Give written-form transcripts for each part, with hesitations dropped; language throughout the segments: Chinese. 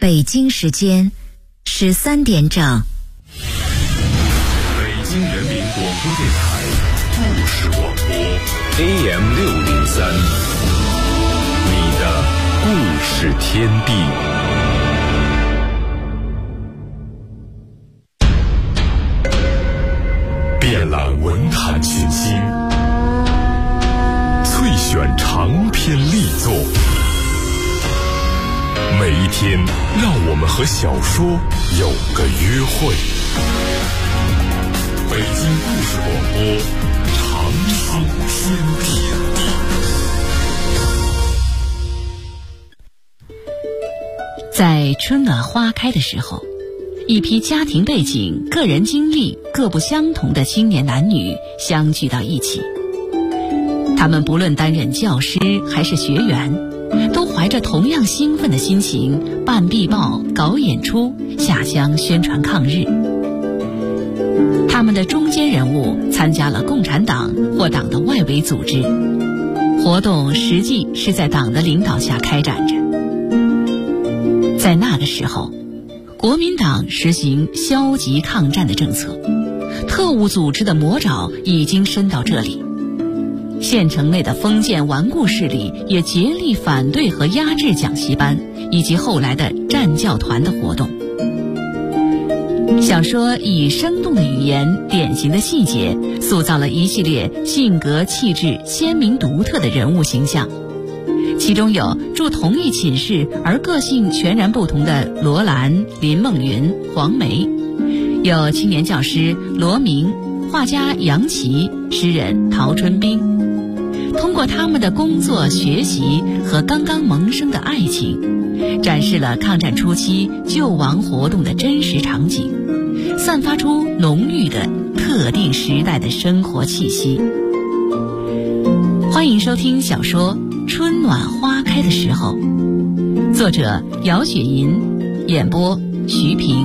北京时间13点整。 北京人民广播电台故事广播 AM603，你的故事天地。遍览文坛群星，萃选长篇力作。每一天，让我们和小说有个约会。北京故事广播，长生天地。 在春暖花开的时候，一批家庭背景、个人经历各不相同的青年男女相聚到一起。他们不论担任教师还是学员，都怀着同样兴奋的心情办壁报、搞演出、下乡宣传抗日。他们的中坚人物参加了共产党或党的外围组织，活动实际是在党的领导下开展着。在那个时候，国民党实行消极抗战的政策，特务组织的魔爪已经伸到这里。县城内的封建顽固势力也竭力反对和压制讲习班以及后来的战教团的活动。小说以生动的语言、典型的细节，塑造了一系列性格气质鲜明独特的人物形象。其中有住同一寝室而个性全然不同的罗兰、林梦云、黄梅，有青年教师罗明、画家杨琦、诗人陶春冰。通过他们的工作、学习和刚刚萌生的爱情，展示了抗战初期救亡活动的真实场景，散发出浓郁的特定时代的生活气息。欢迎收听小说《春暖花开的时候》，作者姚雪银，演播徐平。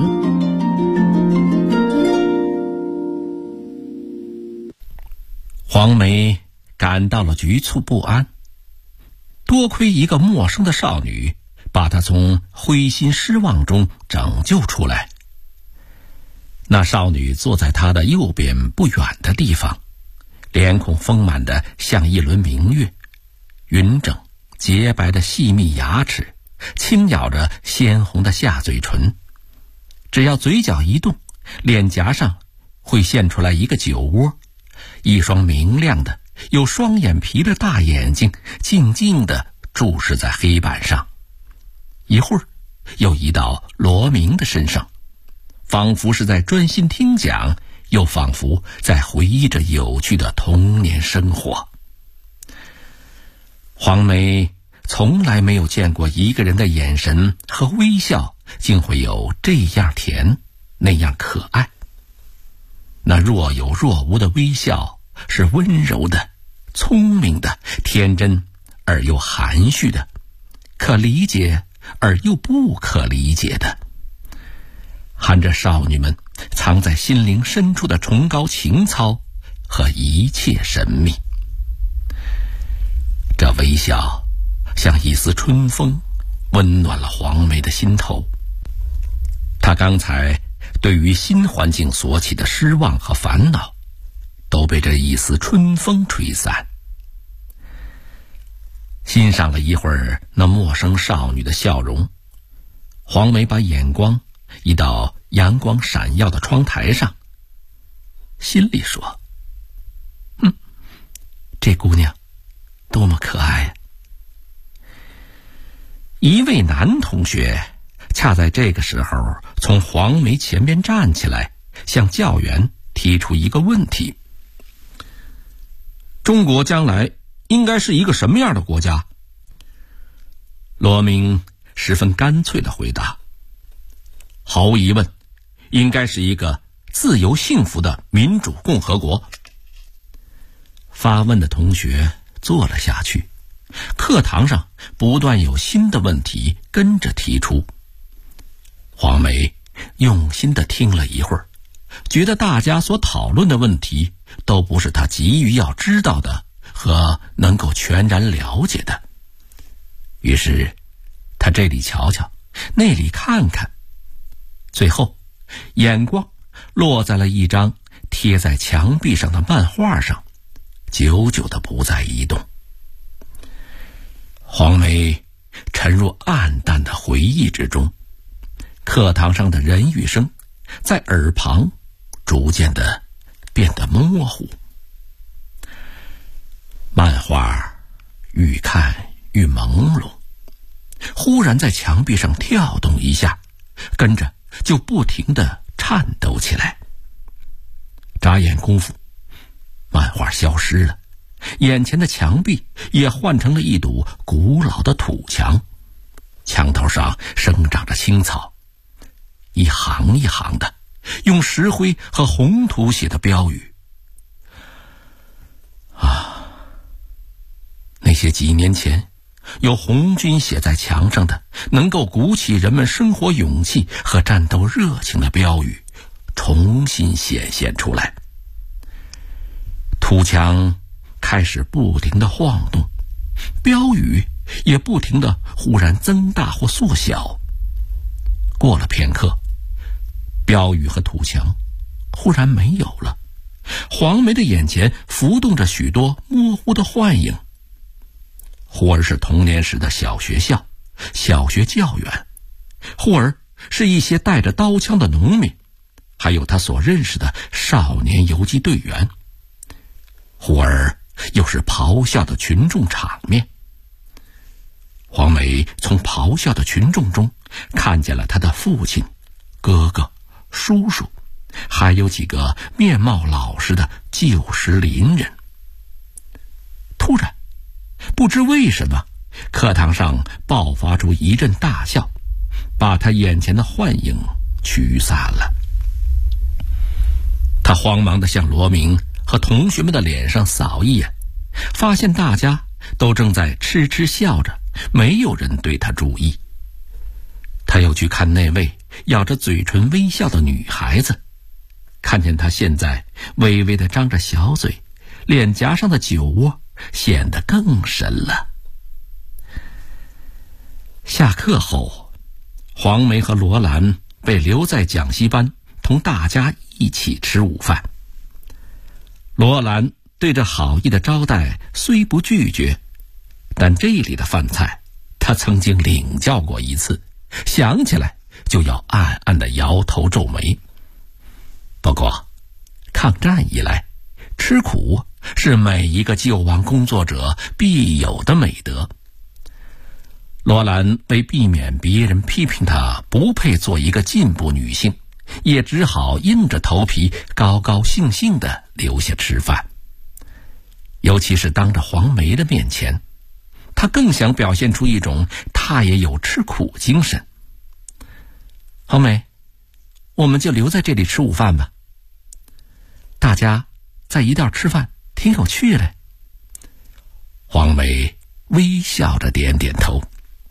黄梅感到了局促不安，多亏一个陌生的少女把她从灰心失望中拯救出来。那少女坐在她的右边不远的地方，脸孔丰满的像一轮明月，匀整洁白的细密牙齿，轻咬着鲜红的下嘴唇，只要嘴角一动，脸颊上会现出来一个酒窝，一双明亮的有双眼皮的大眼睛静静地注视在黑板上，一会儿又移到罗明的身上，仿佛是在专心听讲，又仿佛在回忆着有趣的童年生活。黄梅从来没有见过一个人的眼神和微笑竟会有这样甜，那样可爱。那若有若无的微笑是温柔的、聪明的、天真而又含蓄的，可理解而又不可理解的，含着少女们藏在心灵深处的崇高情操和一切神秘。这微笑像一丝春风，温暖了黄梅的心头。她刚才对于新环境所起的失望和烦恼，都被这一丝春风吹散。欣赏了一会儿那陌生少女的笑容，黄梅把眼光移到阳光闪耀的窗台上，心里说：这姑娘多么可爱呀！一位男同学恰在这个时候从黄梅前边站起来，向教员提出一个问题：中国将来应该是一个什么样的国家？罗明十分干脆地回答：毫无疑问，应该是一个自由幸福的民主共和国。发问的同学坐了下去，课堂上不断有新的问题跟着提出。黄梅用心地听了一会儿，觉得大家所讨论的问题都不是他急于要知道的和能够全然了解的。于是他这里瞧瞧， 那里看看，最后眼光落在了一张贴在墙壁上的漫画上，久久的不再移动。黄梅沉入暗淡的回忆之中，课堂上的人语声在耳旁逐渐的变得模糊。漫画愈看愈朦胧，忽然在墙壁上跳动一下，跟着就不停地颤抖起来。眨眼功夫，漫画消失了，眼前的墙壁也换成了一堵古老的土墙，墙头上生长着青草，一行一行的用石灰和红土写的标语。那些几年前有红军写在墙上的能够鼓起人们生活勇气和战斗热情的标语重新显现出来。土墙开始不停地晃动，标语也不停地忽然增大或缩小。过了片刻，标语和土墙忽然没有了，黄梅的眼前浮动着许多模糊的幻影，忽而是童年时的小学校、小学教员，忽而是一些带着刀枪的农民，还有他所认识的少年游击队员，忽而又是咆哮的群众场面。黄梅从咆哮的群众中看见了他的父亲、哥哥、叔叔，还有几个面貌老实的旧时邻人。突然不知为什么，课堂上爆发出一阵大笑，把他眼前的幻影驱散了。他慌忙地向罗明和同学们的脸上扫一眼，发现大家都正在痴痴笑着，没有人对他注意。他又去看那位咬着嘴唇微笑的女孩子，看见她现在微微地张着小嘴，脸颊上的酒窝显得更深了。下课后，黄梅和罗兰被留在讲习班，同大家一起吃午饭。罗兰对这好意的招待虽不拒绝，但这里的饭菜他曾经领教过一次，想起来就要暗暗地摇头皱眉。不过抗战以来，吃苦是每一个救亡工作者必有的美德。罗兰为避免别人批评她不配做一个进步女性，也只好硬着头皮高高兴兴地留下吃饭。尤其是当着黄梅的面前，她更想表现出一种她也有吃苦精神。黄梅，我们就留在这里吃午饭吧，大家在一道吃饭挺有趣的。黄梅微笑着点点头。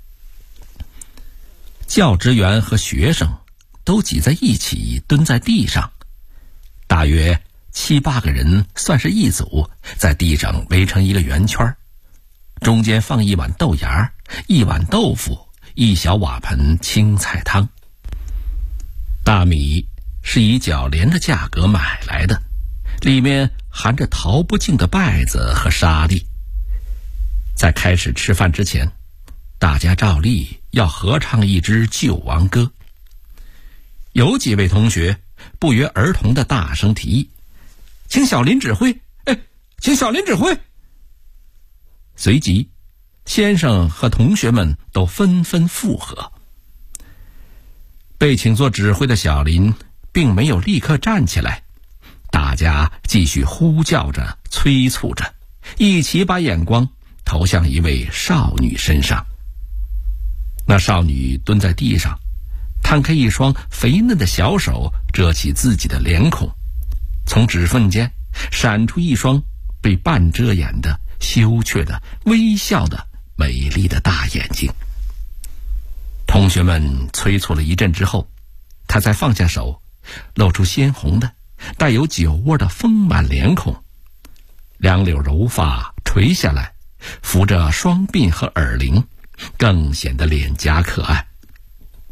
教职员和学生都挤在一起蹲在地上，大约7、8个人算是一组，在地上围成一个圆圈，中间放一碗豆芽、一碗豆腐、一小瓦盆青菜汤。大米是以较廉的价格买来的，里面含着淘不尽的稗子和沙粒。在开始吃饭之前，大家照例要合唱一支救亡歌。有几位同学不约而同地大声提议，请小林指挥，请小林指挥。随即先生和同学们都纷纷附和。被请做指挥的小林并没有立刻站起来，大家继续呼叫着催促着，一起把眼光投向一位少女身上。那少女蹲在地上，摊开一双肥嫩的小手遮起自己的脸孔，从指缝间闪出一双被半遮掩的羞怯的微笑的美丽的大眼睛。同学们催促了一阵之后，她才放下手，露出鲜红的带有酒窝的丰满脸孔，两绺柔发垂下来，扶着双鬓和耳铃，更显得脸颊可爱。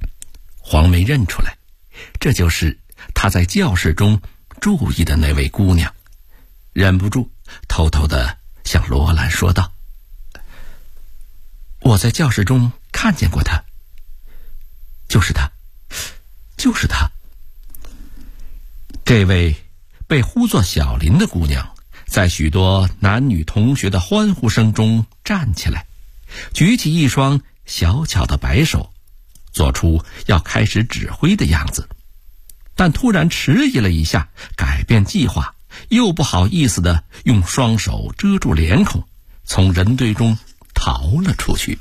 黄梅认出来，这就是她在教室中注意的那位姑娘，忍不住偷偷地向罗兰说道：“我在教室中看见过她，就是她，就是她。”这位被呼作小林的姑娘，在许多男女同学的欢呼声中站起来，举起一双小巧的白手，做出要开始指挥的样子，但突然迟疑了一下，改变计划，又不好意思地用双手遮住脸孔，从人堆中逃了出去。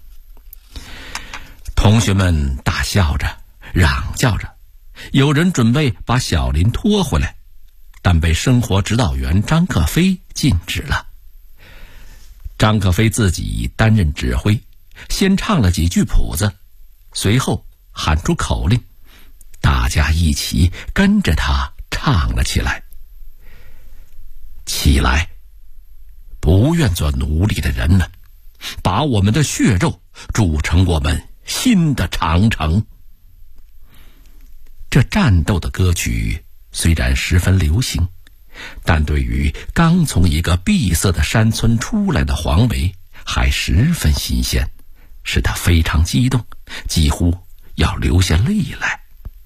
同学们大笑着，嚷叫着，有人准备把小林拖回来，但被生活指导员张克飞禁止了。张克飞自己担任指挥，先唱了几句谱子，随后喊出口令，大家一起跟着他唱了起来：“起来，不愿做奴隶的人们，把我们的血肉筑成我们新的长城。”这战斗的歌曲虽然十分流行，但对于刚从一个闭塞的山村出来的黄梅还十分新鲜，使她非常激动，几乎要流下泪来。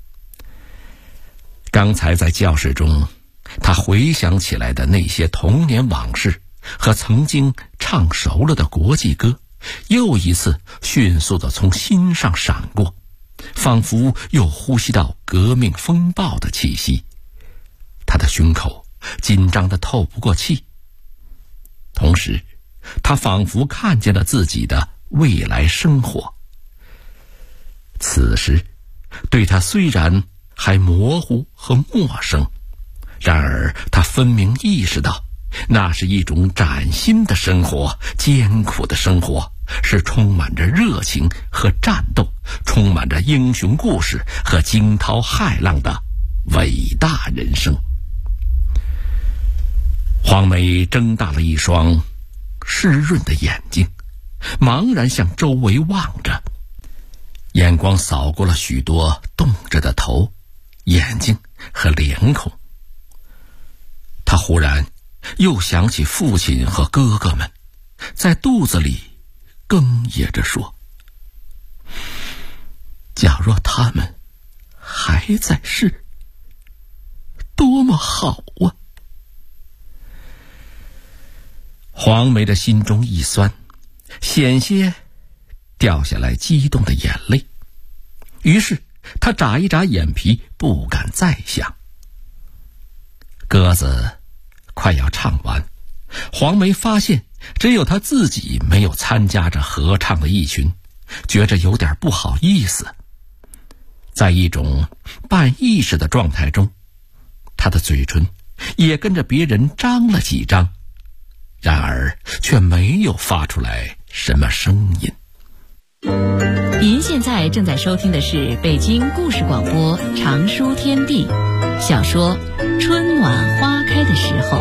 刚才在教室中，她回想起来的那些童年往事和曾经唱熟了的国际歌，又一次迅速地从心上闪过，仿佛又呼吸到革命风暴的气息。他的胸口紧张得透不过气，同时他仿佛看见了自己的未来生活。此时对他虽然还模糊和陌生，然而他分明意识到，那是一种崭新的生活，艰苦的生活，是充满着热情和战斗，充满着英雄故事和惊涛骇浪的伟大人生。黄梅睁大了一双湿润的眼睛，茫然向周围望着，眼光扫过了许多动着的头、眼睛和脸孔。他忽然又想起父亲和哥哥们，在肚子里哽咽着说：“假若他们还在世，多么好啊！”黄梅的心中一酸，险些掉下来激动的眼泪，于是她眨一眨眼皮，不敢再想。鸽子快要唱完，黄梅发现只有她自己没有参加着合唱的一群，觉着有点不好意思。在一种半意识的状态中，她的嘴唇也跟着别人张了几张，然而却没有发出来什么声音。 您现在正在收听的是北京故事广播长书天地小说《春暖花开的时候》。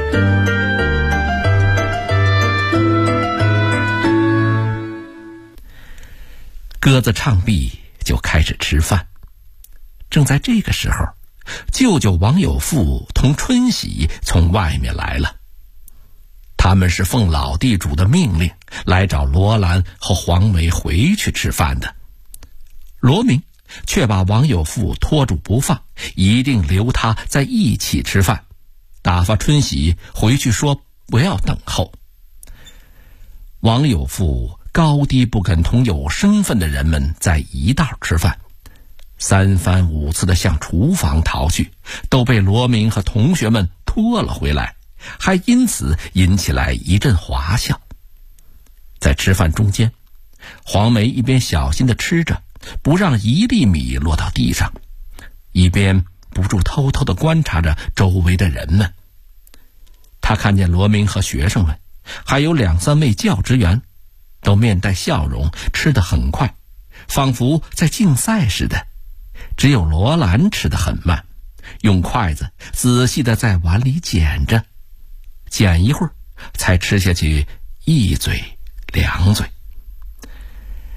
鸽子唱毕就开始吃饭。正在这个时候，舅舅王有富同春喜从外面来了。他们是奉老地主的命令来找罗兰和黄梅回去吃饭的。罗明却把王有富拖住不放，一定留他在一起吃饭，打发春喜回去说不要等候。王有富高低不肯同有身份的人们在一道吃饭，三番五次地向厨房逃去，都被罗明和同学们拖了回来，还因此引起来一阵哗笑。在吃饭中间，黄梅一边小心地吃着，不让一粒米落到地上，一边不住偷偷地观察着周围的人们。他看见罗明和学生们，还有2、3位教职员，都面带笑容，吃得很快，仿佛在竞赛似的。只有罗兰吃得很慢，用筷子仔细地在碗里捡着，捡一会儿才吃下去1嘴2嘴。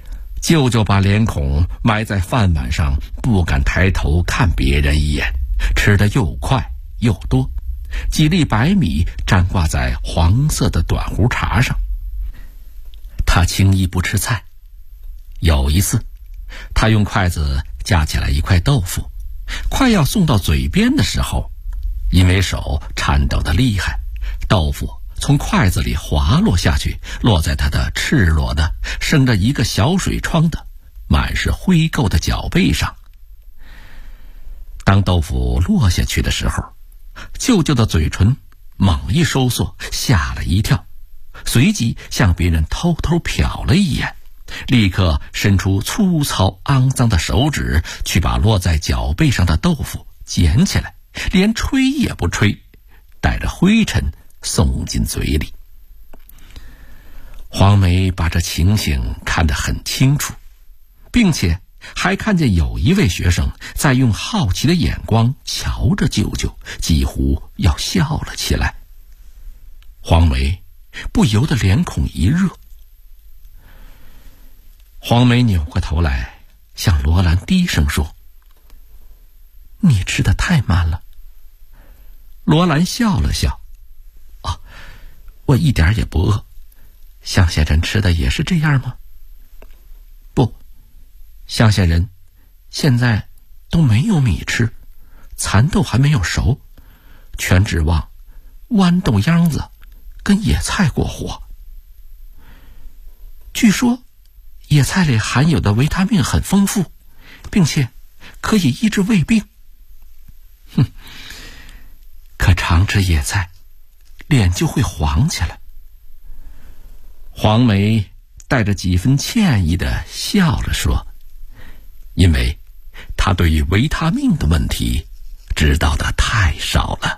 舅舅把脸孔埋在饭碗上，不敢抬头看别人一眼，吃得又快又多，几粒白米粘挂在黄色的短胡茬上。他轻易不吃菜。有一次，他用筷子夹起来一块豆腐，快要送到嘴边的时候，因为手颤抖得厉害，豆腐从筷子里滑落下去，落在他的赤裸的生着一个小水疮的满是灰垢的脚背上。当豆腐落下去的时候，舅舅的嘴唇猛一收缩，吓了一跳，随即向别人偷偷瞟了一眼，立刻伸出粗糙肮脏的手指去把落在脚背上的豆腐捡起来，连吹也不吹，带着灰尘送进嘴里。黄梅把这情形看得很清楚，并且还看见有一位学生在用好奇的眼光瞧着舅舅，几乎要笑了起来。黄梅不由得脸孔一热。黄梅扭过头来向罗兰低声说：“你吃得太慢了。”罗兰笑了笑：“哦，我一点也不饿。乡下人吃的也是这样吗？”“不，乡下人现在都没有米吃，蚕豆还没有熟，全指望豌豆秧子跟野菜过活。据说野菜里含有的维他命很丰富，并且可以医治胃病。哼，可常吃野菜，脸就会黄起来。”黄梅带着几分歉意地笑着说：“因为她对于维他命的问题知道的太少了。”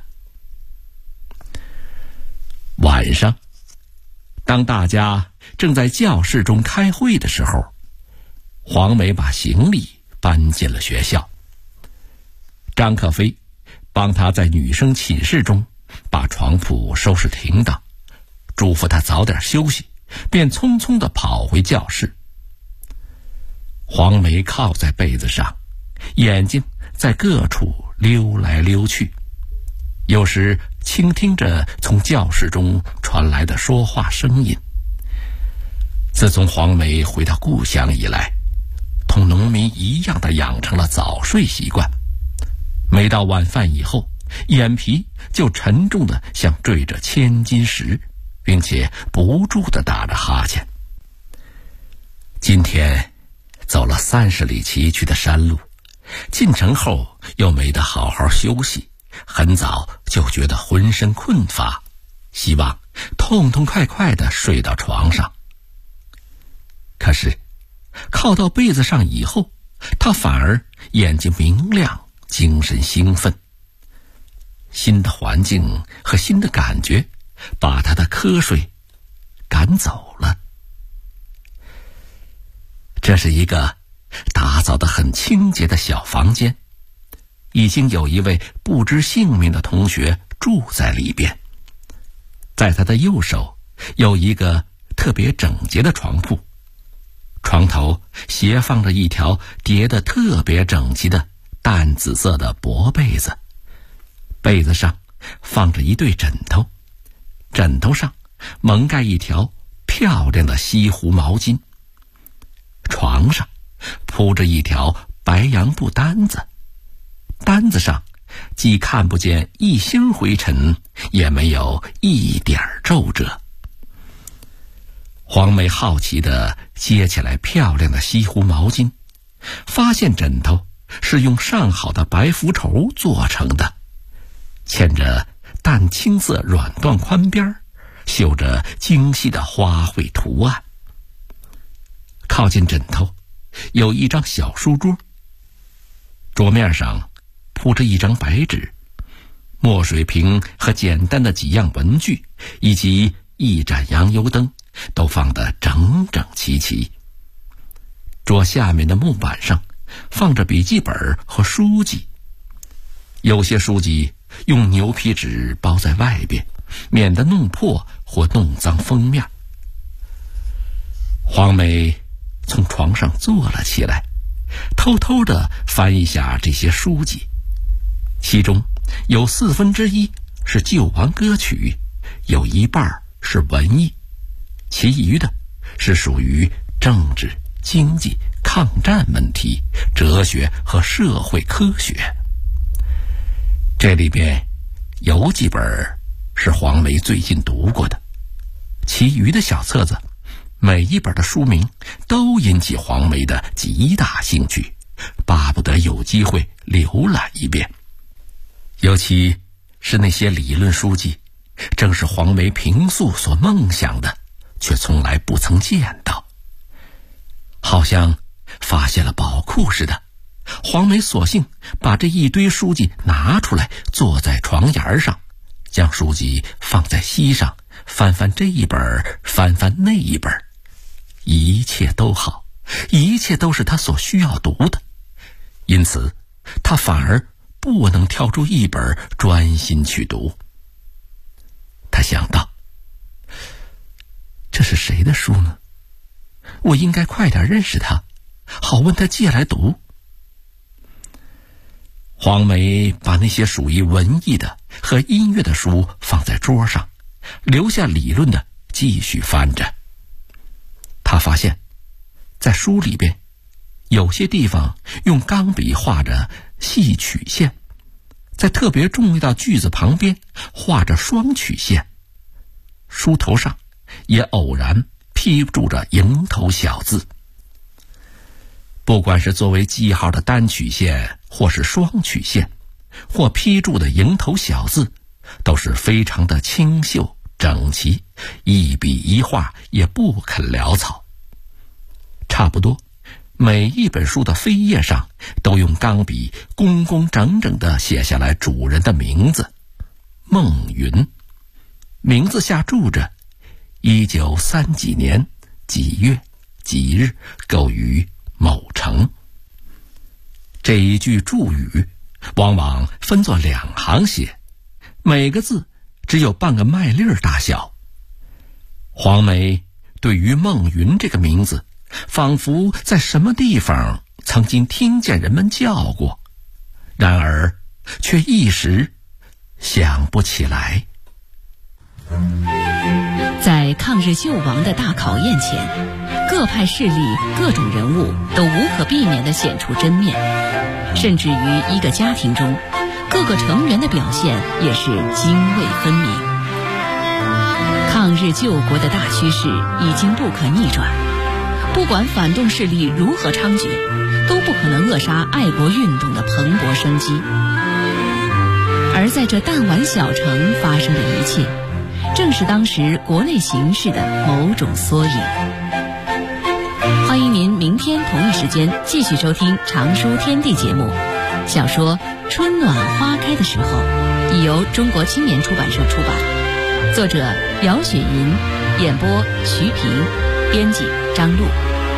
晚上，当大家正在教室中开会的时候，黄梅把行李搬进了学校。张克飞帮她在女生寝室中把床铺收拾停当，嘱咐她早点休息，便匆匆地跑回教室。黄梅靠在被子上，眼睛在各处溜来溜去，有时倾听着从教室中传来的说话声音。自从黄梅回到故乡以来，同农民一样的养成了早睡习惯，每到晚饭以后，眼皮就沉重的像坠着千斤石，并且不住地打着哈欠。今天走了30里崎岖的山路，进城后又没得好好休息，很早就觉得浑身困乏，希望痛痛快快地睡到床上。可是靠到被子上以后，他反而眼睛明亮，精神兴奋。新的环境和新的感觉把他的瞌睡赶走了。这是一个打扫得很清洁的小房间，已经有一位不知姓名的同学住在里边。在他的右手有一个特别整洁的床铺，床头斜放着一条叠得特别整齐的淡紫色的薄被子，被子上放着一对枕头，枕头上蒙盖一条漂亮的西湖毛巾，床上铺着一条白洋布单子，单子上既看不见一星灰尘，也没有一点皱褶。黄梅好奇地接起来漂亮的西湖毛巾，发现枕头是用上好的白浮绸做成的，嵌着淡青色软缎宽边，绣着精细的花卉图案。靠近枕头有一张小书桌，桌面上铺着一张白纸，墨水瓶和简单的几样文具以及一盏洋油灯都放得整整齐齐。桌下面的木板上放着笔记本和书籍，有些书籍用牛皮纸包在外边，免得弄破或弄脏封面。黄梅从床上坐了起来，偷偷地翻一下这些书籍，其中有1/4是救亡歌曲，有一半是文艺，其余的是属于政治、经济、抗战问题、哲学和社会科学。这里边有几本是黄梅最近读过的，其余的小册子每一本的书名都引起黄梅的极大兴趣，巴不得有机会浏览一遍。尤其是那些理论书籍，正是黄梅平素所梦想的，却从来不曾见到。好像发现了宝库似的，黄梅索性把这一堆书籍拿出来，坐在床沿上，将书籍放在膝上，翻翻这一本，翻翻那一本，一切都好，一切都是他所需要读的，因此他反而不能挑出一本专心去读。他想到，这是谁的书呢？我应该快点认识他，好问他借来读。黄梅把那些属于文艺的和音乐的书放在桌上，留下理论的继续翻着。他发现在书里边有些地方用钢笔画着细曲线，在特别重要的句子旁边画着双曲线，书头上也偶然批注着蝇头小字。不管是作为记号的单曲线，或是双曲线，或批注的蝇头小字，都是非常的清秀整齐，一笔一画也不肯潦草。差不多每一本书的扉页上都用钢笔工工整整地写下来主人的名字孟云，名字下注着1930几年几月几日购于某城。这一句注语往往分作2行写，每个字只有半个麦粒儿大小。黄梅对于孟云这个名字，仿佛在什么地方曾经听见人们叫过，然而却一时想不起来。 在抗日救亡的大考验前，各派势力、各种人物都无可避免地显出真面，甚至于一个家庭中，各个成员的表现也是泾渭分明。抗日救国的大趋势已经不可逆转，不管反动势力如何猖獗，都不可能扼杀爱国运动的蓬勃生机。而在这弹丸小城发生的一切，正是当时国内形势的某种缩影。欢迎您明天同一时间继续收听常书天地节目。小说《春暖花开的时候》已由中国青年出版社出版，作者姚雪银，演播徐平，编辑张璐。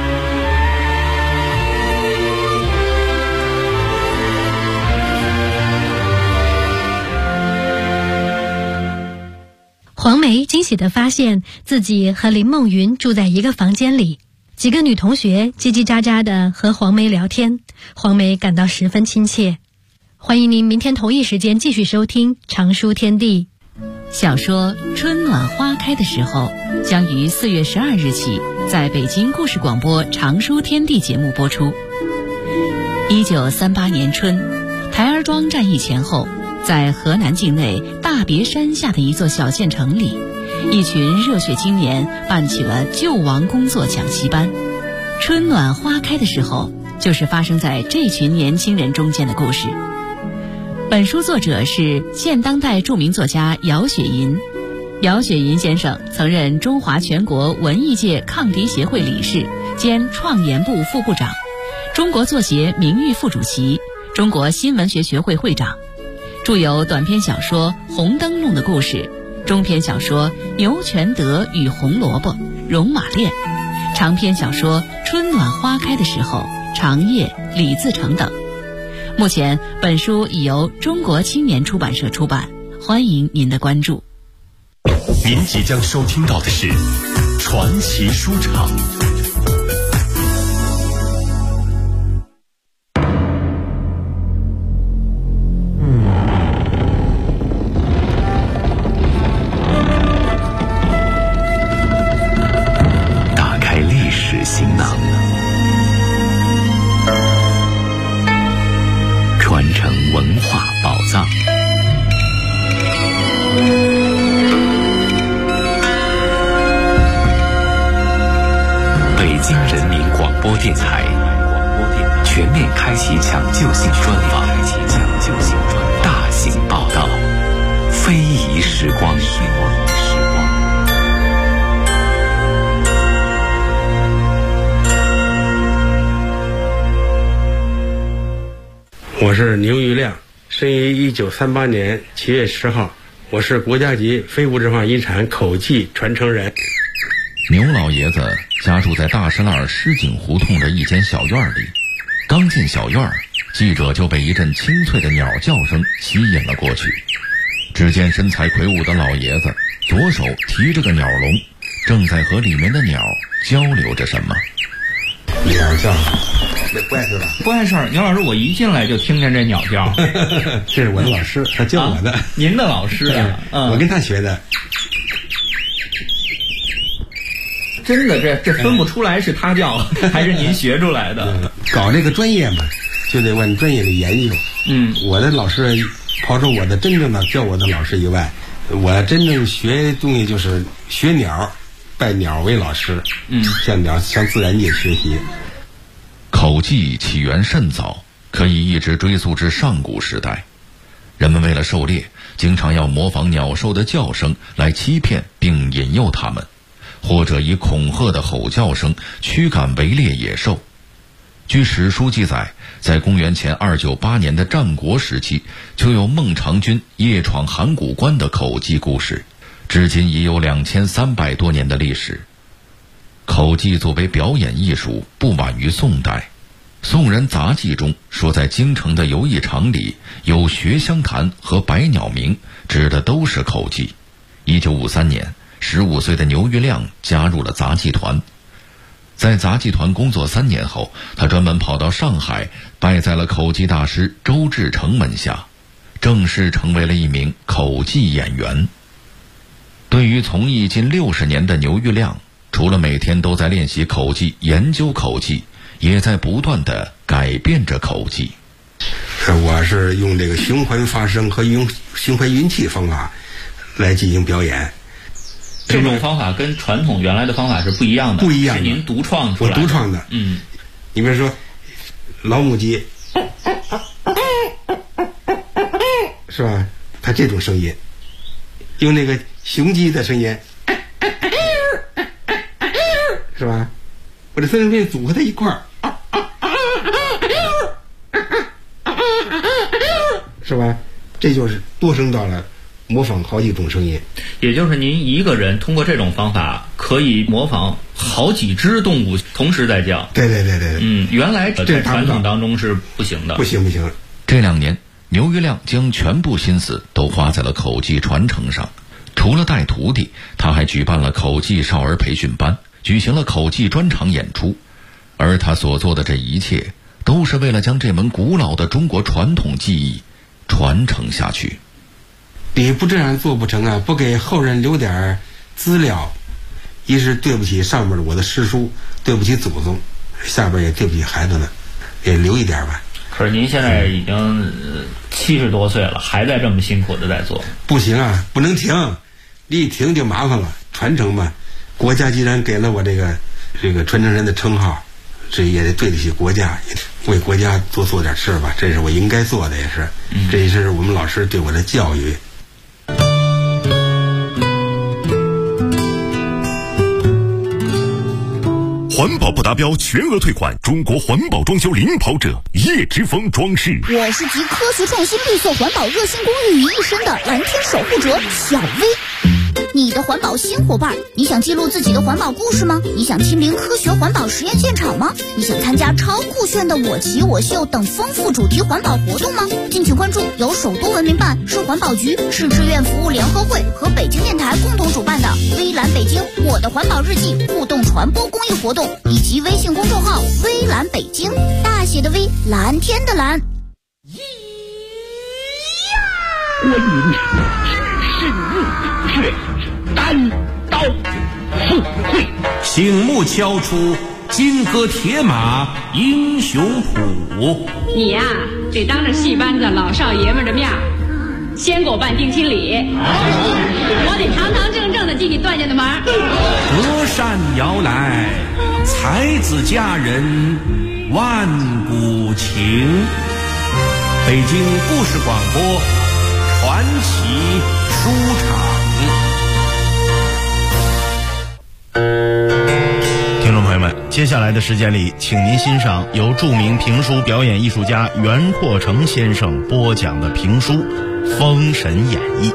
黄梅惊喜地发现自己和林梦云住在一个房间里，几个女同学叽叽喳喳地和黄梅聊天，黄梅感到十分亲切。欢迎您明天同一时间继续收听常书天地。 小说《春暖花开的时候》将于4月12日起在北京故事广播常书天地节目播出。1938年春，台儿庄战役前后，在河南境内大别山下的一座小县城里，一群热血青年办起了救亡工作讲习班。春暖花开的时候，就是发生在这群年轻人中间的故事。本书作者是现当代著名作家姚雪银。姚雪银先生曾任中华全国文艺界抗敌协会理事兼创研部副部长，中国作协名誉副主席，中国新闻学学会会长，著有短篇小说《红灯笼的故事》，中篇小说《牛全德与红萝卜》《戎马恋》，长篇小说《春暖花开的时候》《长夜》《李自成》等。目前本书已由中国青年出版社出版，欢迎您的关注。 您即将收听到的是传奇书场。 财，全面开启抢救性专访，大型报道，非遗时光。 我是牛玉亮，生于1938年7月10号，我是国家级非物质文化遗产口技传承人。 牛老爷子家住在大石栏狮井胡同的一间小院里，刚进小院，记者就被一阵清脆的鸟叫声吸引了过去。只见身材魁梧的老爷子左手提着个鸟笼，正在和里面的鸟交流着什么。 鸟叫，这不碍事吧？ 不碍事儿。牛老师，我一进来就听见这鸟叫。 这是我的老师，他教我的。 您的老师啊？ 我跟他学的。 真的，这分不出来是他教还是您学出来的。 搞这个专业嘛，就得往专业里研究。我的老师，刨出我的真正的教我的老师以外，我真正学东西就是学鸟，拜鸟为老师。向自然界学习。 口技起源甚早，可以一直追溯至上古时代。人们为了狩猎，经常要模仿鸟兽的叫声来欺骗并引诱它们，或者以恐吓的吼叫声驱赶围猎野兽。据史书记载，在公元前298年的战国时期，就有孟尝君夜闯函谷关的口技故事，至今已有2300多年的历史。口技作为表演艺术，不晚于宋代。宋人杂记中说，在京城的游艺场里有学香坛和百鸟鸣，指的都是口技。1953年，15岁的牛玉亮加入了杂技团。在杂技团工作3年后，他专门跑到上海，拜在了口技大师周志成门下，正式成为了一名口技演员。对于从艺近60年的牛玉亮，除了每天都在练习口技、研究口技，也在不断地改变着口技。 我是用这个循环发声和用循环运气方法来进行表演。 这种方法跟传统原来的方法是不一样的， 不一样的， 是您独创出来的。 我独创的。你比如说老母鸡，是吧？它这种声音，用那个雄鸡的声音，是吧？我这三声片组合在一块儿，是吧？这就是多声道了，模仿好几种声音。 也就是您一个人通过这种方法可以模仿好几只动物同时在叫。 对。 原来在传统当中是不行的。不行。 这2年，牛玉亮将全部心思都花在了口技传承上。除了带徒弟，他还举办了口技少儿培训班，举行了口技专场演出。而他所做的这一切，都是为了将这门古老的中国传统技艺传承下去。 你不这样做不成啊！不给后人留点资料，一是对不起上面我的师叔，对不起祖宗，下边也对不起孩子们，也留一点吧。 可是您现在已经70多岁了，还在这么辛苦的在做。不行啊，不能停，你一停就麻烦了。传承嘛，国家既然给了我这个传承人的称号，这也得对得起国家，为国家多做点事吧，这是我应该做的，也是，这也是我们老师对我的教育。 环保不达标全额退款，中国环保装修领跑者叶之峰装饰。 我是集科学创新、绿色环保、热心公益于一身的蓝天守护者小薇。你的环保新伙伴，你想记录自己的环保故事吗？你想亲临科学环保实验现场吗？你想参加超酷炫的我骑我秀等丰富主题环保活动吗？敬请关注由首都文明办、市环保局、市志愿服务联合会和北京电台共同主办的微蓝北京我的环保日记互动传播公益活动，以及微信公众号微蓝北京，大写的微，蓝天的蓝。 关云慎入却单刀赴会，醒目敲出金戈铁马英雄谱。 你呀，得当着戏班子老少爷们的面先给我办定亲礼，我得堂堂正正的进你段家的门。 隔山摇来才子佳人万古情。北京故事广播传奇书场。 听众朋友们，接下来的时间里，请您欣赏由著名评书表演艺术家袁阔成先生播讲的评书《封神演义》。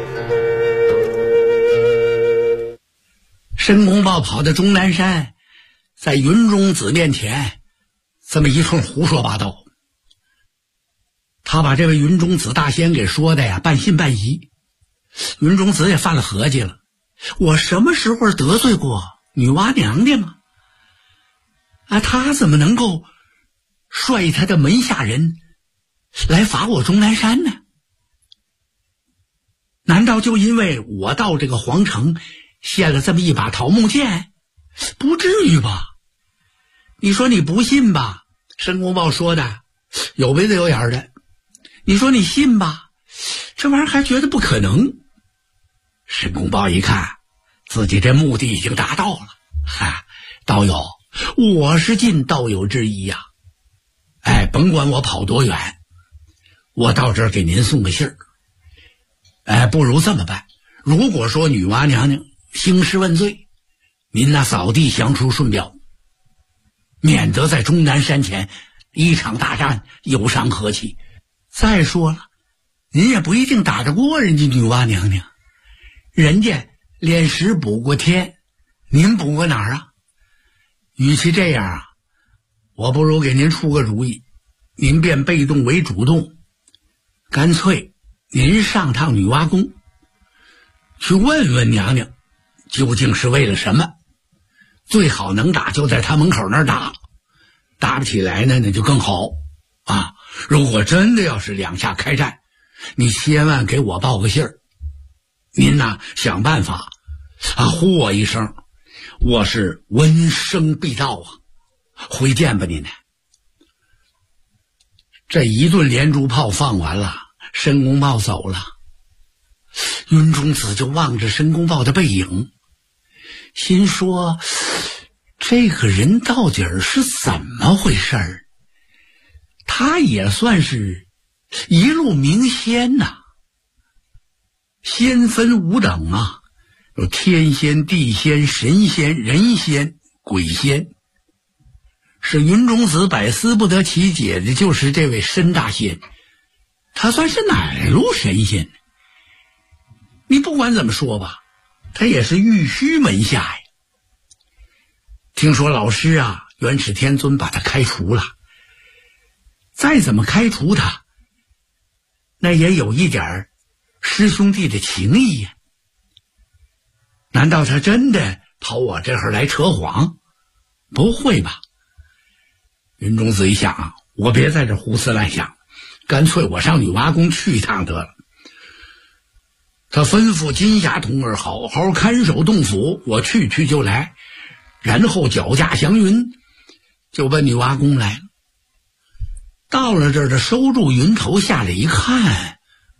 申公豹跑到终南山，在云中子面前这么一通胡说八道，他把这位云中子大仙给说的呀半信半疑。云中子也犯了合计了，我什么时候得罪过女娲娘娘啊？他怎么能够率他的门下人来伐我终南山呢？难道就因为我到这个皇城献了这么一把桃木剑？不至于吧？你说你不信吧，申公豹说的有鼻子有眼的，你说你信吧，这玩意儿还觉得不可能。申公豹一看自己这目的已经达到了，道友，我是尽道友之意呀。甭管我跑多远，我到这儿给您送个信儿。不如这么办，如果说女娲娘娘兴师问罪，您那扫地降出顺表，免得在终南山前一场大战有伤和气。再说了，您也不一定打得过人家女娲娘娘，人家炼石补过天，您补过哪儿啊？与其这样啊，我不如给您出个主意，您变被动为主动，干脆您上趟女娲宫，去问问娘娘究竟是为了什么。最好能打就在他门口那儿打，打不起来呢那就更好啊。如果真的要是两下开战，你千万给我报个信儿，您呐想办法呼我一声，我是闻声必到啊。回见吧您呢。这一顿连珠炮放完了，申公豹走了，云中子就望着申公豹的背影，心说这个人到底是怎么回事？他也算是一路名仙呐。仙分五等啊，有天仙、地仙、神仙、人仙、鬼仙。使云中子百思不得其解的就是这位申大仙，他算是哪路神仙？你不管怎么说吧，他也是玉虚门下呀。听说老师啊，元始天尊把他开除了，再怎么开除他，那也有一点师兄弟的情谊呀。难道他真的跑我这儿来扯谎？不会吧。云中子一想，我别在这胡思乱想，干脆我上女娲宫去一趟得了。他吩咐金霞童儿好好看守洞府，我去就来，然后脚驾祥云，就奔女娲宫来了。到了这儿，他收住云头下来一看，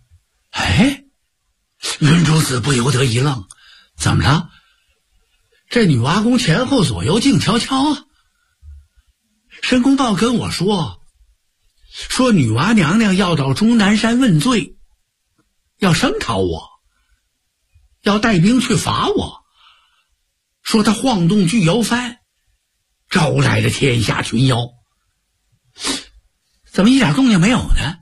云中子不由得一愣，怎么了？这女娲宫前后左右静悄悄啊。申公豹跟我说女娲娘娘要到终南山问罪，要声讨我，要带兵去伐我，说他晃动巨妖幡，招来了天下群妖。怎么一点动静没有呢？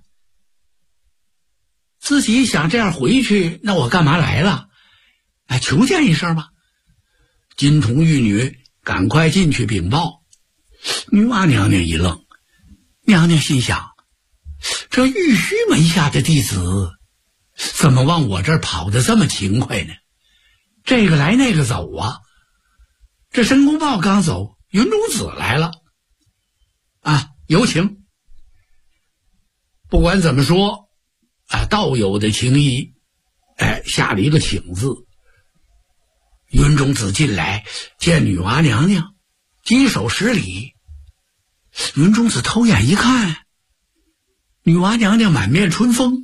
自己想这样回去，那我干嘛来了？求见一声吧。金童玉女赶快进去禀报。女娲娘娘一愣，娘娘心想，这玉虚门下的弟子怎么往我这儿跑得这么勤快呢？这个来那个走啊。这申公豹刚走，云中子来了有请。不管怎么说道友的情谊下了一个请字。云中子进来见女娲娘娘，稽首施礼。云中子偷眼一看，女娲娘娘满面春风，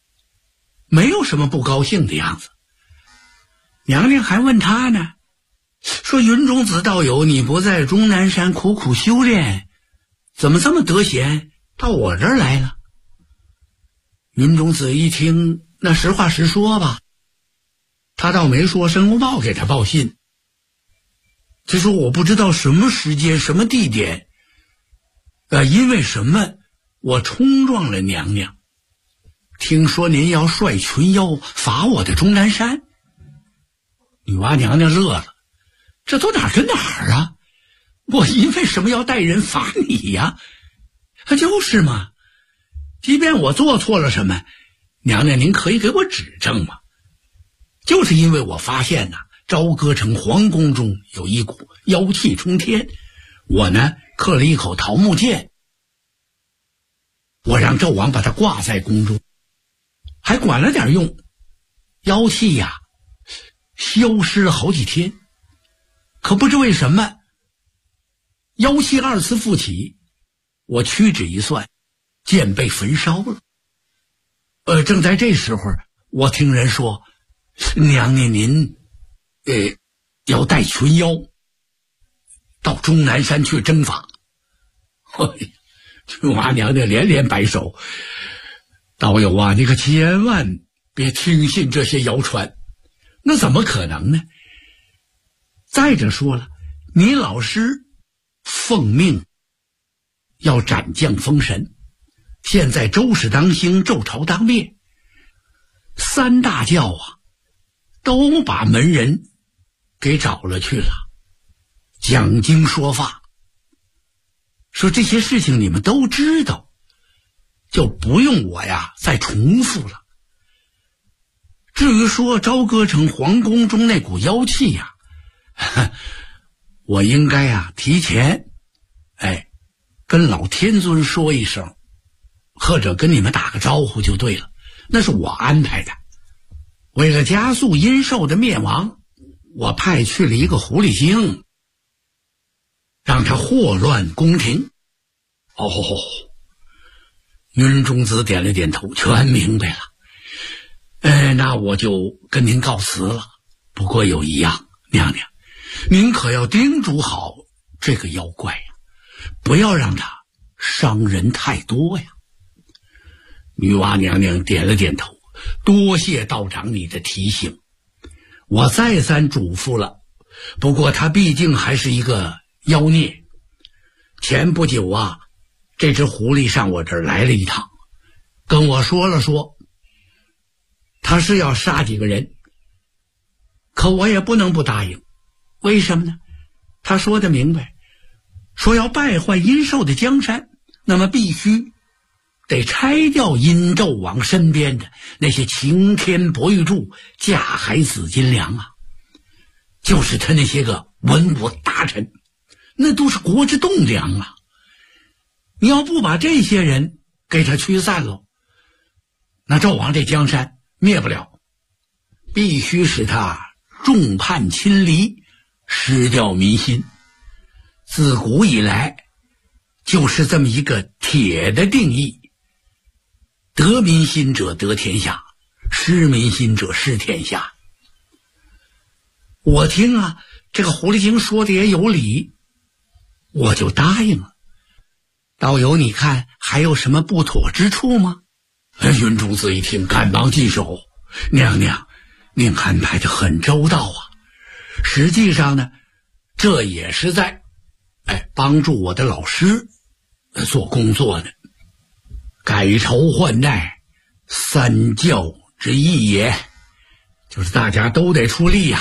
没有什么不高兴的样子。娘娘还问他呢， 说云中子道友，你不在终南山苦苦修炼，怎么这么得闲到我这儿来了？云中子一听，那实话实说吧，他倒没说申公豹给他报信，就说我不知道什么时间什么地点，因为什么我冲撞了娘娘，听说您要率群妖伐我的终南山。女娲娘娘乐了，这都哪儿跟哪儿啊？我因为什么要带人罚你呀？就是嘛，即便我做错了什么，娘娘您可以给我指正嘛。就是因为我发现朝歌城皇宫中有一股妖气冲天，我呢刻了一口桃木剑，我让纣王把它挂在宫中，还管了点用，妖气呀消失了好几天，可不知为什么妖气二次复起，我屈指一算，剑被焚烧了。正在这时候，我听人说娘娘您要带群妖到终南山去征伐。女娲娘娘连连摆手，道友啊，你可千万别听信这些谣传，那怎么可能呢？再者说了，你老师奉命要斩将封神，现在周氏当兴，纣朝当灭，三大教都把门人给找了去了，讲经说法，说这些事情你们都知道，就不用我再重复了。至于说朝歌城皇宫中那股妖气我应该提前跟老天尊说一声，或者跟你们打个招呼就对了，那是我安排的。为了加速殷寿的灭亡，我派去了一个狐狸精，让他祸乱宫廷。云中子点了点头，全明白了。那我就跟您告辞了。不过有一样，娘娘，您可要叮嘱好这个妖怪不要让他伤人太多呀。女娲娘娘点了点头，多谢道长你的提醒，我再三嘱咐了。不过他毕竟还是一个妖孽，前不久这只狐狸上我这儿来了一趟，跟我说了说他是要杀几个人，可我也不能不答应。为什么呢？他说得明白，说要败坏殷寿的江山，那么必须得拆掉殷纣王身边的那些擎天博玉柱、架海紫金梁就是他那些个文武大臣，那都是国之栋梁你要不把这些人给他驱散了，那纣王这江山灭不了，必须使他众叛亲离，失掉民心。自古以来就是这么一个铁的定义，得民心者得天下，失民心者失天下。我听这个狐狸精说的也有理，我就答应了。道友你看还有什么不妥之处吗？云中子一听，赶忙颔首，娘娘您安排的很周到实际上呢，这也是在帮助我的老师做工作呢。改朝换代，三教之义也，就是大家都得出力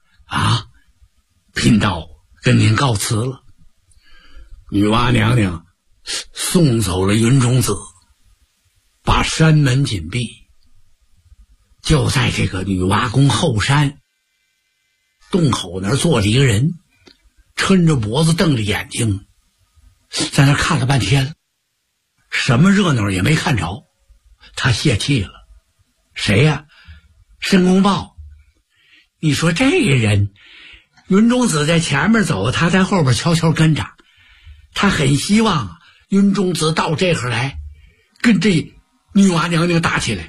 贫道跟您告辞了。女娲娘娘送走了云中子，把山门紧闭。就在这个女娲宫后山洞口那儿坐着一个人，抻着脖子瞪着眼睛，在那看了半天，什么热闹也没看着，他泄气了。谁呀？申公豹。你说这个人，云中子在前面走，他在后边悄悄跟着，他很希望云中子到这会儿来跟这女娲娘娘打起来，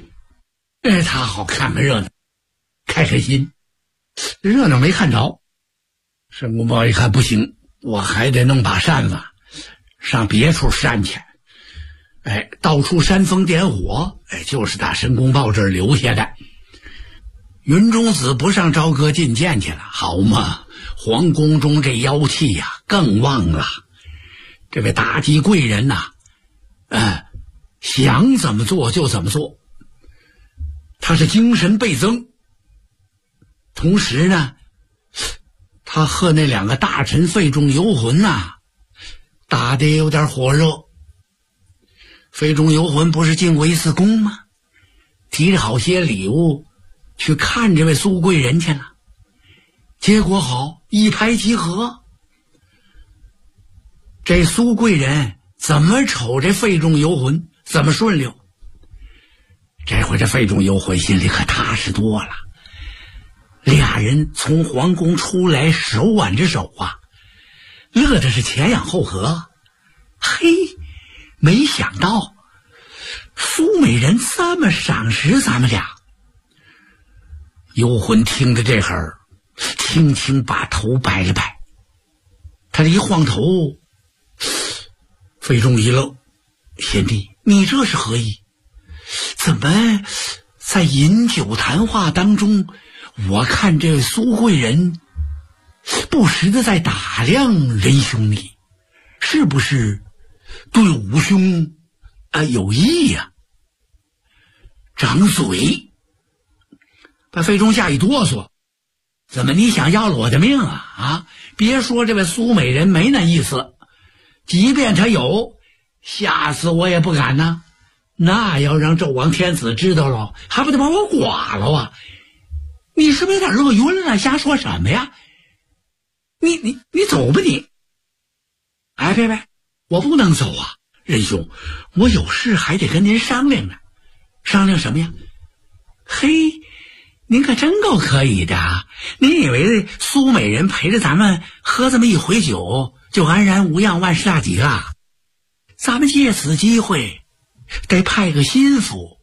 他好看看热闹，开开心。热闹没看着， 申公豹一看不行，我还得弄把扇子上别处扇去。到处煽风点火，就是打申公豹这儿留下的。云中子不上朝歌觐见去了，好嘛，皇宫中这妖气呀更旺了。这位大吉贵人呐，想怎么做就怎么做，他是精神倍增。同时呢，他和那2个大臣费仲游魂呐，打得有点火热。费仲游魂不是进过一次宫吗？提着好些礼物去看这位苏贵人去了，结果好一拍即合。这苏贵人怎么瞅这费仲游魂怎么顺溜。这回这费仲游魂心里可踏实多了。俩人从皇宫出来，手挽着手啊，乐的是前仰后合。嘿，没想到苏美人这么赏识咱们俩。游魂听着这会儿，轻轻把头摆了摆。他一晃头，费仲一愣：“贤弟，你这是何意？怎么在饮酒谈话当中，我看这位苏贵人不时的在打量仁兄你，是不是对武兄有意呀？”张嘴，把费仲吓一哆嗦：“怎么你想要了我的命啊？别说这位苏美人没那意思，即便他有，吓死我也不敢呐。那要让纣王天子知道了，还不得把我剐了啊？你是不是有点乐晕了？瞎说什么呀？你走吧你！别，我不能走啊，仁兄，我有事还得跟您商量呢。商量什么呀？嘿，您可真够可以的。您以为苏美人陪着咱们喝这么一回酒就安然无恙万事大吉了？咱们借此机会得派个心腹，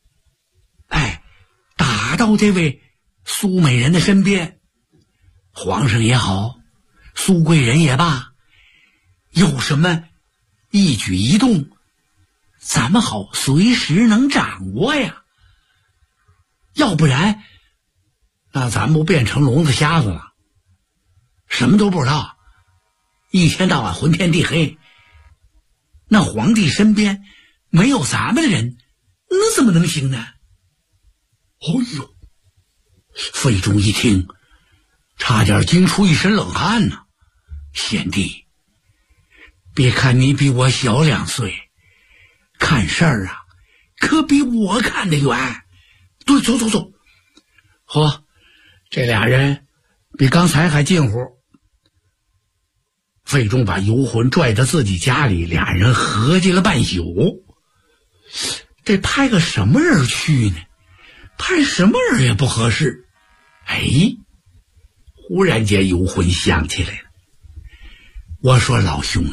打到这位苏美人的身边。皇上也好，苏贵人也罢，有什么一举一动，咱们好随时能掌握呀。要不然那咱不变成聋子瞎子了，什么都不知道，一天到晚昏天地黑。那皇帝身边没有咱们的人，那怎么能行呢？费仲一听，差点惊出一身冷汗呢。贤弟，别看你比我小2岁，看事儿啊可比我看得远。对，走。嚯，这俩人比刚才还近乎。费仲把游魂拽到自己家里，俩人合计了半宿，得派个什么人去呢？派什么人也不合适。忽然间游魂想起来了，我说老兄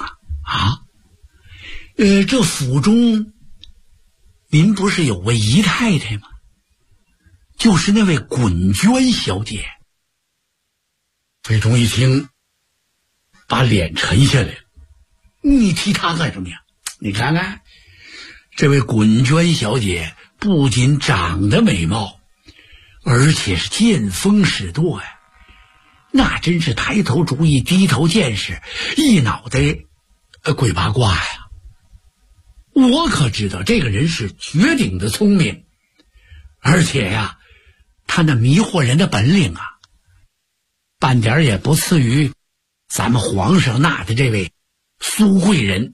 这府中您不是有位姨太太吗？就是那位滚娟小姐。费仲一听，把脸沉下来。你提她干什么呀？你看看这位滚娟小姐不仅长得美貌，而且是见风使舵呀，那真是抬头主意低头见识，一脑袋鬼八卦呀。我可知道这个人是绝顶的聪明，而且呀，他那迷惑人的本领啊，半点也不次于咱们皇上纳的这位苏贵人。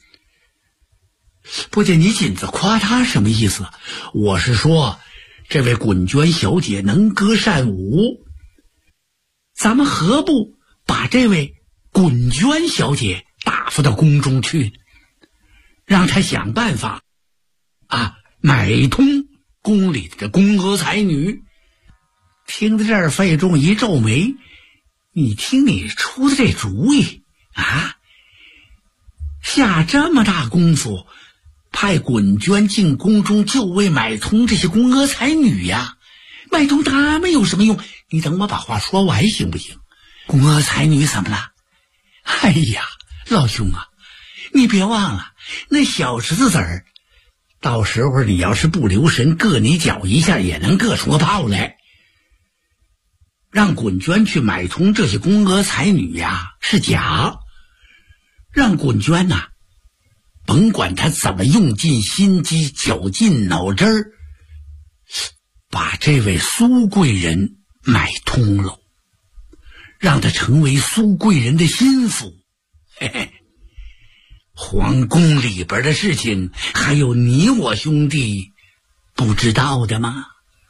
不见你紧子夸他什么意思？我是说这位滚娟小姐能歌善舞，咱们何不把这位滚娟小姐打发到宫中去，让她想办法买通宫里的宫娥才女。听到这儿，费仲一皱眉，你听你出的这主意下这么大功夫，派滚娟进宫中就为买通这些宫娥才女呀？买通他们有什么用？你等我把话说完行不行？ 宫娥才女怎么了？哎呀，老兄啊，你别忘了那小石子儿，到时候你要是不留神硌你脚一下，也能硌出个泡来。让滚娟去买通这些宫娥才女呀，是假。让滚娟呐，甭管她怎么用尽心机，绞尽脑汁儿，把这位苏贵人买通了，让她成为苏贵人的心腹。嘿嘿，皇宫里边的事情还有你我兄弟不知道的吗？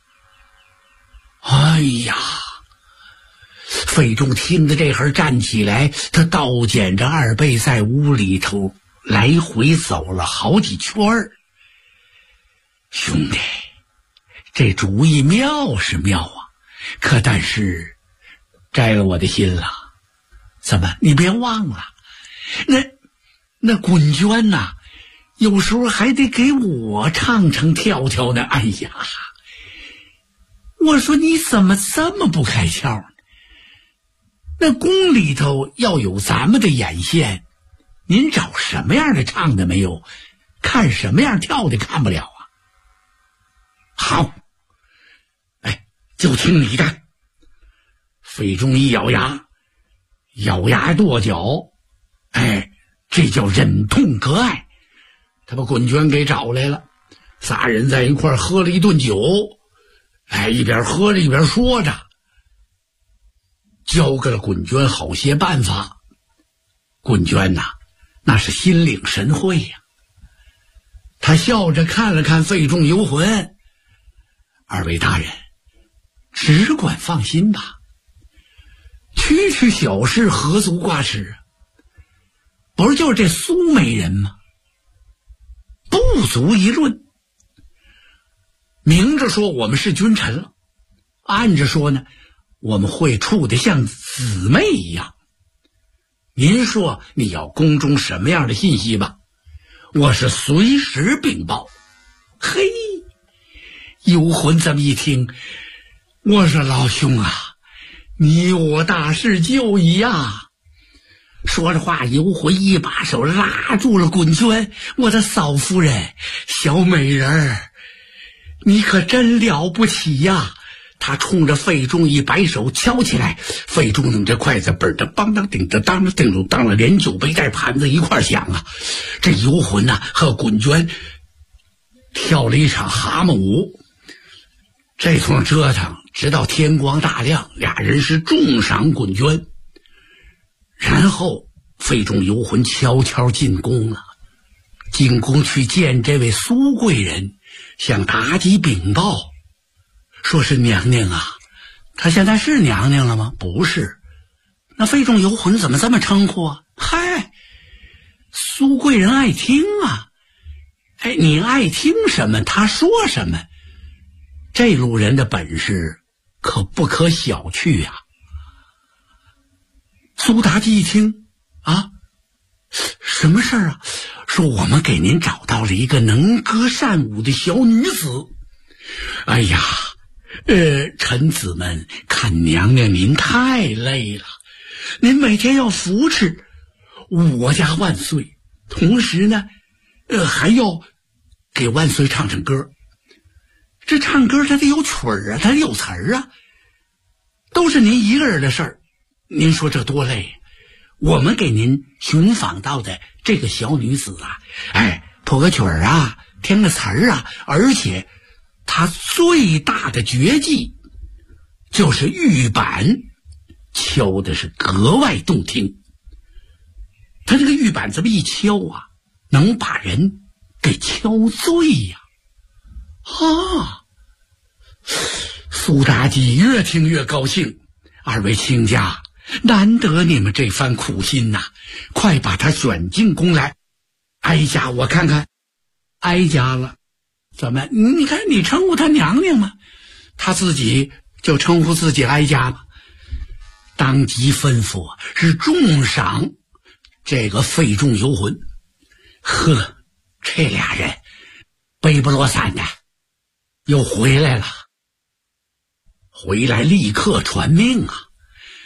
哎呀，费仲听着这会儿站起来，他倒捡着二背在屋里头来回走了好几圈儿。兄弟，这主意妙是妙啊，可但是摘了我的心了。怎么，你别忘了那滚娟呐，有时候还得给我唱唱跳跳呢。哎呀，我说你怎么这么不开窍呢？那宫里头要有咱们的眼线，您找什么样的唱的没有？看什么样跳的看不了啊？好，哎，就听你的。费仲一咬牙跺脚，哎，这叫忍痛割爱。他把滚娟给找来了，仨人在一块儿喝了一顿酒，哎，一边喝着一边说着，教给了滚娟好些办法。滚娟呐，那是心领神会呀。他笑着看了看费仲游魂，二位大人只管放心吧，区区小事何足挂齿啊？不是就是这苏美人吗？不足一论。明着说我们是君臣了，暗着说呢，我们会处得像姊妹一样。您说你要宫中什么样的信息吧，我是随时禀报。嘿，游魂这么一听，我说老兄啊，你我大事就矣呀。说着话，游魂一把手拉住了滚娟，我的嫂夫人，小美人儿，你可真了不起呀。他冲着费仲一摆手，敲起来。费仲弄着筷子，本的梆当顶着当着顶着当了，连酒杯带盘子一块响啊！这游魂呐和滚娟跳了一场蛤蟆舞。这通折腾直到天光大亮，俩人是重赏滚娟。然后费仲游魂悄悄进宫了，进宫去见这位苏贵人，向妲己禀报，说是娘娘啊。她现在是娘娘了吗？不是。那费仲游魂怎么这么称呼啊？嗨，苏贵人爱听啊。哎，你爱听什么他说什么，这路人的本事可不可小觑呀。苏妲己一听啊，什么事儿啊？说我们给您找到了一个能歌善舞的小女子。哎呀，臣子们看娘娘您太累了，您每天要扶持我家万岁，同时呢还要给万岁唱唱歌。这唱歌他得有曲儿啊，他得有词儿啊，都是您一个人的事儿，您说这多累。我们给您寻访到的这个小女子啊，哎，谱个曲儿啊，填个词儿啊，而且她最大的绝技就是玉板敲的是格外动听。她这个玉板这么一敲啊，能把人给敲醉呀。啊，苏妲己越听越高兴，二位卿家，难得你们这番苦心呐，快把她选进宫来。哀家我看看，哀家了。怎么？你看你称呼她娘娘吗？她自己就称呼自己哀家吗？当即吩咐是重赏这个费仲游魂。呵，这俩人背不落伞的又回来了，回来立刻传命啊，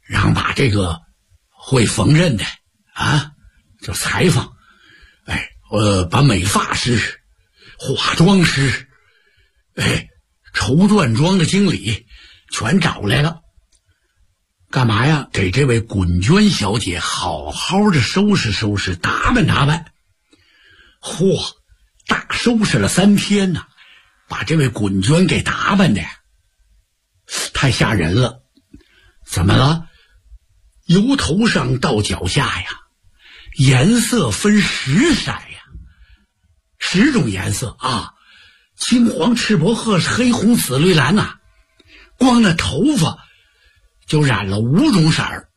让把这个会缝纫的啊，就裁缝，把美发师、化妆师，绸缎庄的经理全找来了。干嘛呀？给这位滚娟小姐好好的收拾收拾，打扮打扮。嚯，大收拾了3天呢，把这位滚娟给打扮的太吓人了。怎么了？由头上到脚下呀，颜色分10色呀，10种颜色啊，青黄赤白褐黑红紫绿蓝呐，光那头发就染了5种色儿。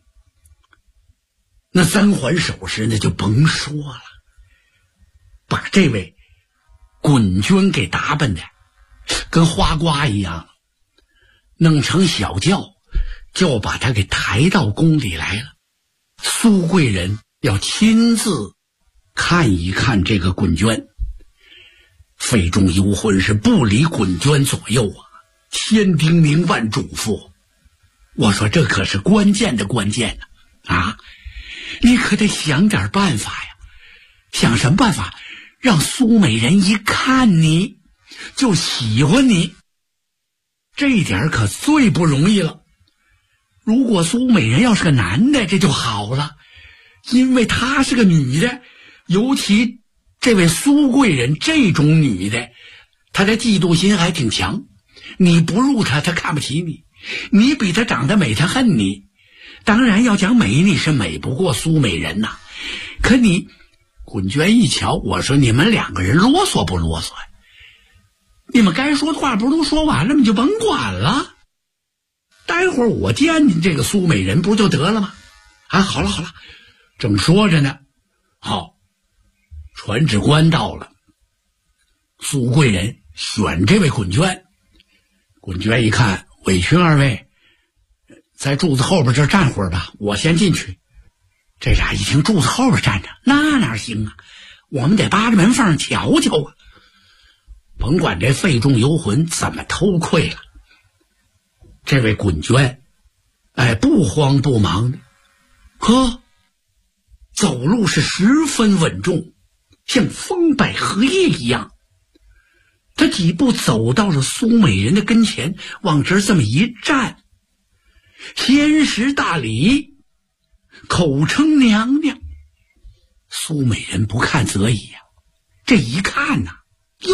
那3环首饰那就甭说了，把这位滚娟给打扮的跟花瓜一样，弄成小轿，就把她给抬到宫里来了。苏贵人要亲自看一看这个滚娟。费仲幽魂是不离滚娟左右啊，千叮咛万嘱咐。我说这可是关键的关键啊！你可得想点办法呀。想什么办法？让苏美人一看你就喜欢你，这一点可最不容易了。如果苏美人要是个男的，这就好了，因为她是个女的，尤其这位苏贵人这种女的，她的嫉妒心还挺强。你不入她，她看不起你；你比她长得美，她恨你。当然要讲美，你是美不过苏美人呐。可你滚娟一瞧，我说你们2个人啰嗦不啰嗦呀？你们该说的话不是都说完了吗？你就甭管了。待会儿我见见这个苏美人不就得了吗？啊，好了好了，正说着呢，好，传旨官到了。苏贵人选这位滚娟，滚娟一看，委屈2位，在柱子后边这站会儿吧，我先进去。这俩一听柱子后边站着，那哪行啊？我们得扒着门缝瞧瞧啊！甭管这费仲游魂怎么偷窥了，这位滚娟，不慌不忙的，呵，走路是十分稳重，像风摆荷叶一样。他几步走到了苏美人的跟前，往这儿这么一站，先施大礼，口称娘娘。苏美人不看则已呀，这一看呐，哟，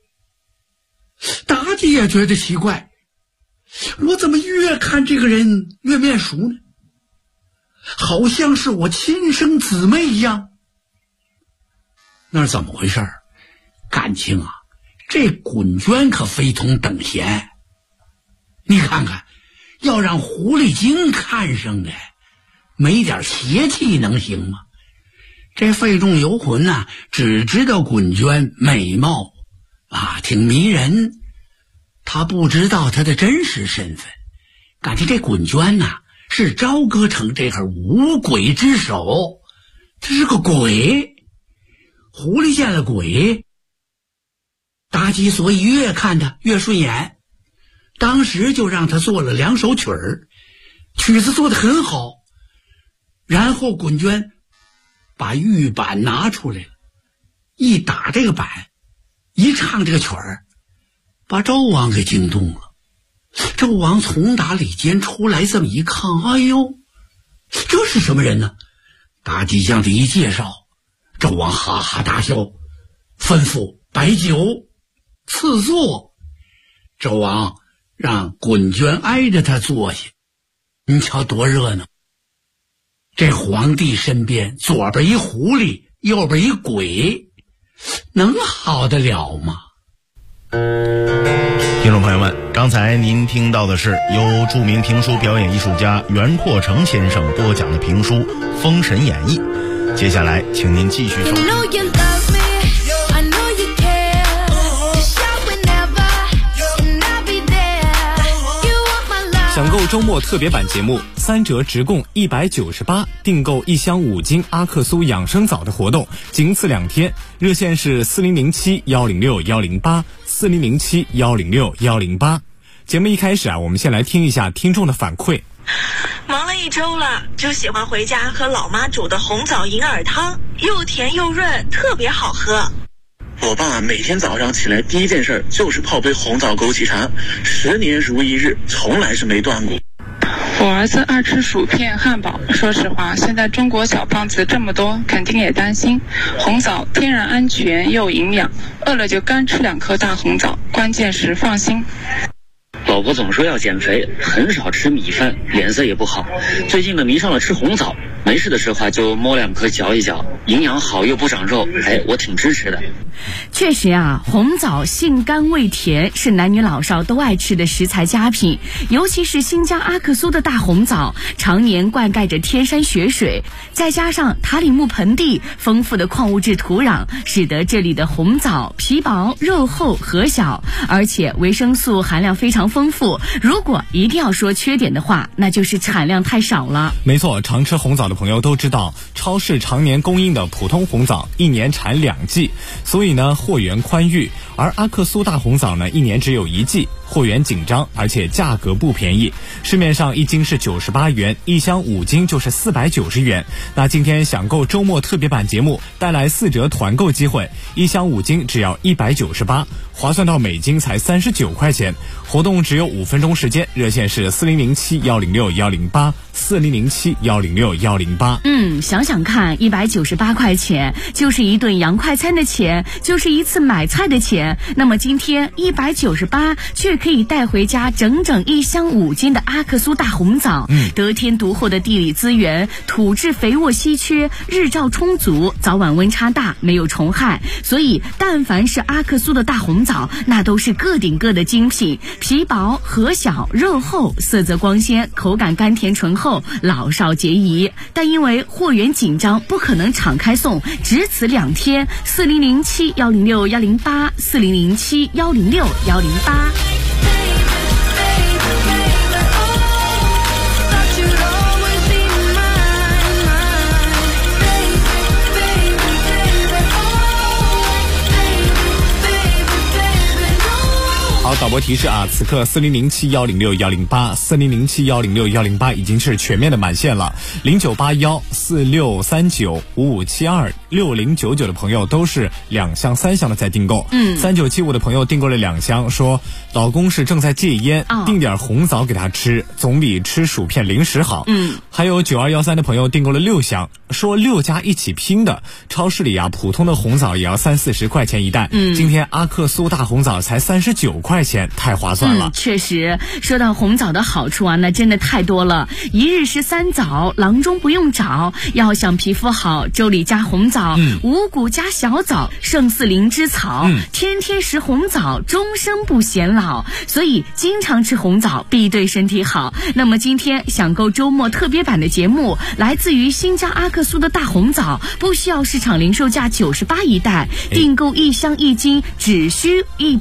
妲己也觉得奇怪，我怎么越看这个人越面熟呢？好像是我亲生姊妹一样。那是怎么回事？感情啊，这滚娟可非同等闲。你看看，要让狐狸精看上的，没点邪气能行吗？这费仲游魂呐，只知道滚娟美貌啊，挺迷人，他不知道她的真实身份。感情这滚娟呐，是朝歌城这个五鬼之首，他是个鬼。狐狸见了鬼，妲己所以越看他越顺眼，当时就让他做了2首曲儿，曲子做得很好。然后滚娟把玉板拿出来了，一打这个板，一唱这个曲儿，把纣王给惊动了。纣王从打里间出来，这么一看，哎呦，这是什么人呢？妲己向他一介绍，纣王哈哈大笑，吩咐摆酒赐座。纣王让滚娟挨着他坐下，你瞧多热闹。这皇帝身边左边一狐狸，右边一鬼，能好得了吗？ 听众朋友们，刚才您听到的是由著名评书表演艺术家袁阔成先生播讲的评书《封神演义》。接下来请您继续收听。 想购周末特别版节目，3折直供198，订购1箱5斤阿克苏养生枣的活动，仅此2天，热线是4007-106-108，4007-106-108。节目一开始我们先来听一下听众的反馈。 忙了一周了，就喜欢回家喝老妈煮的红枣银耳汤，又甜又润，特别好喝。 我爸每天早上起来第一件事就是泡杯红枣枸杞茶，10年如一日，从来是没断过。 我儿子爱吃薯片、汉堡。说实话，现在中国小胖子这么多，肯定也担心。红枣天然安全又营养，饿了就干吃2颗大红枣，关键时放心。 老婆总说要减肥，很少吃米饭，脸色也不好。最近呢迷上了吃红枣，没事的时候就摸2颗嚼一嚼，营养好又不长肉，我挺支持的。 确实啊，红枣性甘味甜，是男女老少都爱吃的食材佳品。尤其是新疆阿克苏的大红枣，常年灌溉着天山雪水，再加上塔里木盆地丰富的矿物质土壤，使得这里的红枣皮薄、肉厚、核小，而且维生素含量非常丰富。如果一定要说缺点的话，那就是产量太少了。 没错，常吃红枣的朋友都知道，超市常年供应的普通红枣1年产2季，所以呢货源宽裕，而阿克苏大红枣呢1年只有1季，货源紧张，而且价格不便宜，市面上1斤是98元，1箱5斤就是490元。那今天享购周末特别版节目带来4折团购机会，1箱5斤只要198，划算到每斤才39块钱。活动只有5分钟时间，热线是4007-106-108，4007-106-108。 想想看，198块钱就是一顿洋快餐的钱，就是一次买菜的钱。那么今天198却可以带回家整整1箱5斤的阿克苏大红枣。得天独厚的地理资源，土质肥沃稀缺，日照充足，早晚温差大，没有虫害，所以但凡是阿克苏的大红枣，那都是个顶个的精品。皮薄、核小、肉厚，色泽光鲜，口感甘甜醇厚，老少皆宜。但因为货源紧张，不可能敞开送，只此2天。4007-106-108，4007-106-108。 好，导播提示啊，此刻4007-106-108，4007-106-108已经是全面的满线了。0981-4639-5572-6099的朋友都是2箱3箱的在订购。3975的朋友订购了2箱，说老公是正在戒烟，订点红枣给他吃，总比吃薯片零食好。还有9213的朋友订购了6箱，说6家一起拼的，超市里啊普通的红枣也要30-40块钱一袋，今天阿克苏大红枣才39块钱，太划算了。 确实，说到红枣的好处啊，那真的太多了。1日食3枣，郎中不用找。要想皮肤好，粥里加红枣，五谷加小枣，胜似灵芝草。天天食红枣，终生不显老。所以经常吃红枣必对身体好。那么今天享购周末特别版的节目，来自于新疆阿克苏的大红枣，不需要市场零售价98一袋，订购1箱1斤只需1